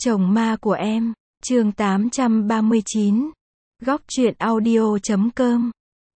Chồng ma của em, chương 839. Góc truyện audio.com.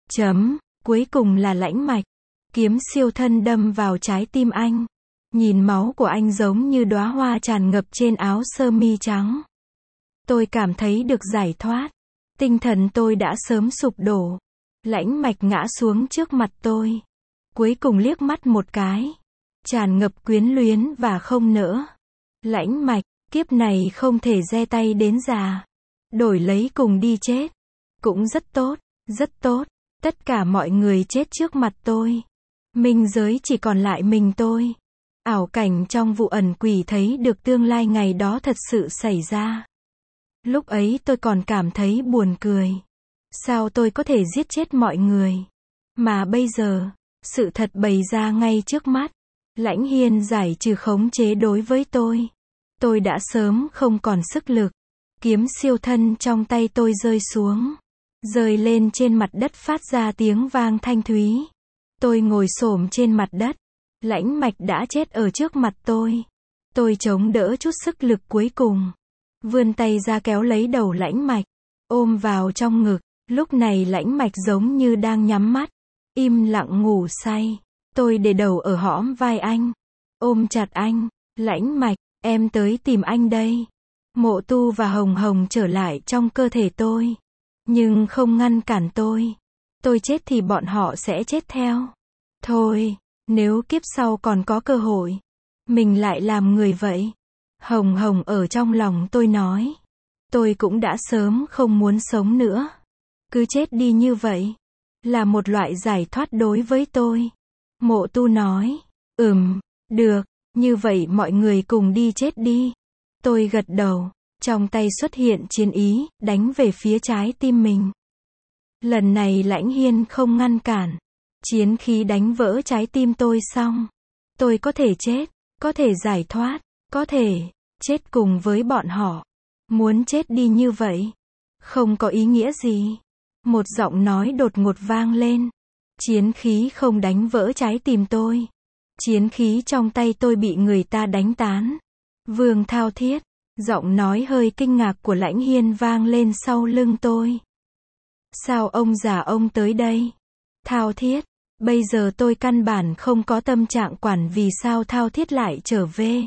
Cuối cùng là lãnh mạch. Kiếm siêu thân đâm vào trái tim anh. Nhìn máu của anh giống như đóa hoa tràn ngập trên áo sơ mi trắng. Tôi cảm thấy được giải thoát. Tinh thần tôi đã sớm sụp đổ. Lãnh mạch ngã xuống trước mặt tôi. Cuối cùng liếc mắt một cái. Tràn ngập quyến luyến và không nỡ. Lãnh mạch, kiếp này không thể giơ tay đến già. Đổi lấy cùng đi chết. Cũng rất tốt, rất tốt. Tất cả mọi người chết trước mặt tôi. Minh giới chỉ còn lại mình tôi. Ảo cảnh trong vụ ẩn quỷ thấy được tương lai ngày đó thật sự xảy ra. Lúc ấy tôi còn cảm thấy buồn cười. Sao tôi có thể giết chết mọi người? Mà bây giờ, sự thật bày ra ngay trước mắt. Lãnh Hiên giải trừ khống chế đối với tôi. Tôi đã sớm không còn sức lực. Kiếm siêu thân trong tay tôi rơi xuống. Rơi lên trên mặt đất phát ra tiếng vang thanh thúy. Tôi ngồi xổm trên mặt đất. Lãnh mạch đã chết ở trước mặt tôi. Tôi chống đỡ chút sức lực cuối cùng. Vươn tay ra kéo lấy đầu lãnh mạch. Ôm vào trong ngực. Lúc này lãnh mạch giống như đang nhắm mắt. Im lặng ngủ say. Tôi để đầu ở hõm vai anh. Ôm chặt anh. Lãnh mạch, em tới tìm anh đây. Mộ Tu và Hồng Hồng trở lại trong cơ thể tôi. Nhưng không ngăn cản tôi. Tôi chết thì bọn họ sẽ chết theo. Thôi, nếu kiếp sau còn có cơ hội, mình lại làm người vậy. Hồng Hồng ở trong lòng tôi nói. Tôi cũng đã sớm không muốn sống nữa. Cứ chết đi như vậy. Là một loại giải thoát đối với tôi. Mộ Tu nói. Được, như vậy mọi người cùng đi chết đi. Tôi gật đầu. Trong tay xuất hiện chiến ý, đánh về phía trái tim mình. Lần này Lãnh Hiên không ngăn cản. Chiến khí đánh vỡ trái tim tôi xong. Tôi có thể chết, có thể giải thoát, có thể chết cùng với bọn họ. Muốn chết đi như vậy, không có ý nghĩa gì. Một giọng nói đột ngột vang lên. Chiến khí không đánh vỡ trái tim tôi. Chiến khí trong tay tôi bị người ta đánh tán. Vương Thao Thiết. Giọng nói hơi kinh ngạc của Lãnh Hiên vang lên sau lưng tôi. Sao ông già ông tới đây? Thao Thiết. Bây giờ tôi căn bản không có tâm trạng quản vì sao Thao Thiết lại trở về.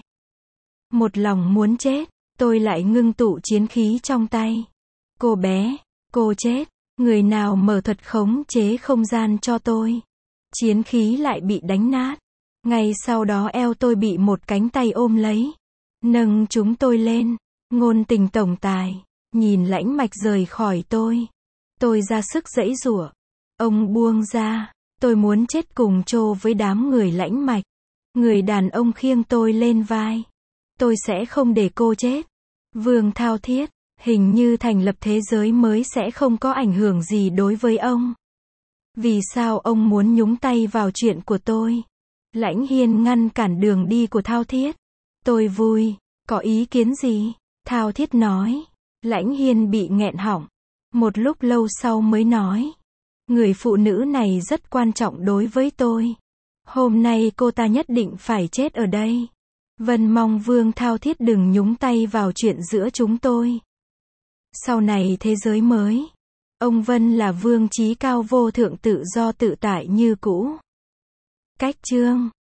Một lòng muốn chết, tôi lại ngưng tụ chiến khí trong tay. Cô bé, cô chết. Người nào mở thuật khống chế không gian cho tôi? Chiến khí lại bị đánh nát. Ngay sau đó eo tôi bị một cánh tay ôm lấy. Nâng chúng tôi lên. Ngôn tình tổng tài. Nhìn lãnh mạch rời khỏi tôi. Tôi ra sức giãy giụa. Ông buông ra. Tôi muốn chết cùng chô với đám người lãnh mạch. Người đàn ông khiêng tôi lên vai. Tôi sẽ không để cô chết. Vương Thao Thiết. Hình như thành lập thế giới mới sẽ không có ảnh hưởng gì đối với ông. Vì sao ông muốn nhúng tay vào chuyện của tôi? Lãnh Hiên ngăn cản đường đi của Thao Thiết. Tôi vui. Có ý kiến gì? Thao Thiết nói. Lãnh Hiên bị nghẹn họng. Một lúc lâu sau mới nói. Người phụ nữ này rất quan trọng đối với tôi. Hôm nay cô ta nhất định phải chết ở đây. Vân mong Vương Thao Thiết đừng nhúng tay vào chuyện giữa chúng tôi. Sau này thế giới mới. Ông Vân là vương trí cao vô thượng tự do tự tại như cũ. Cách chương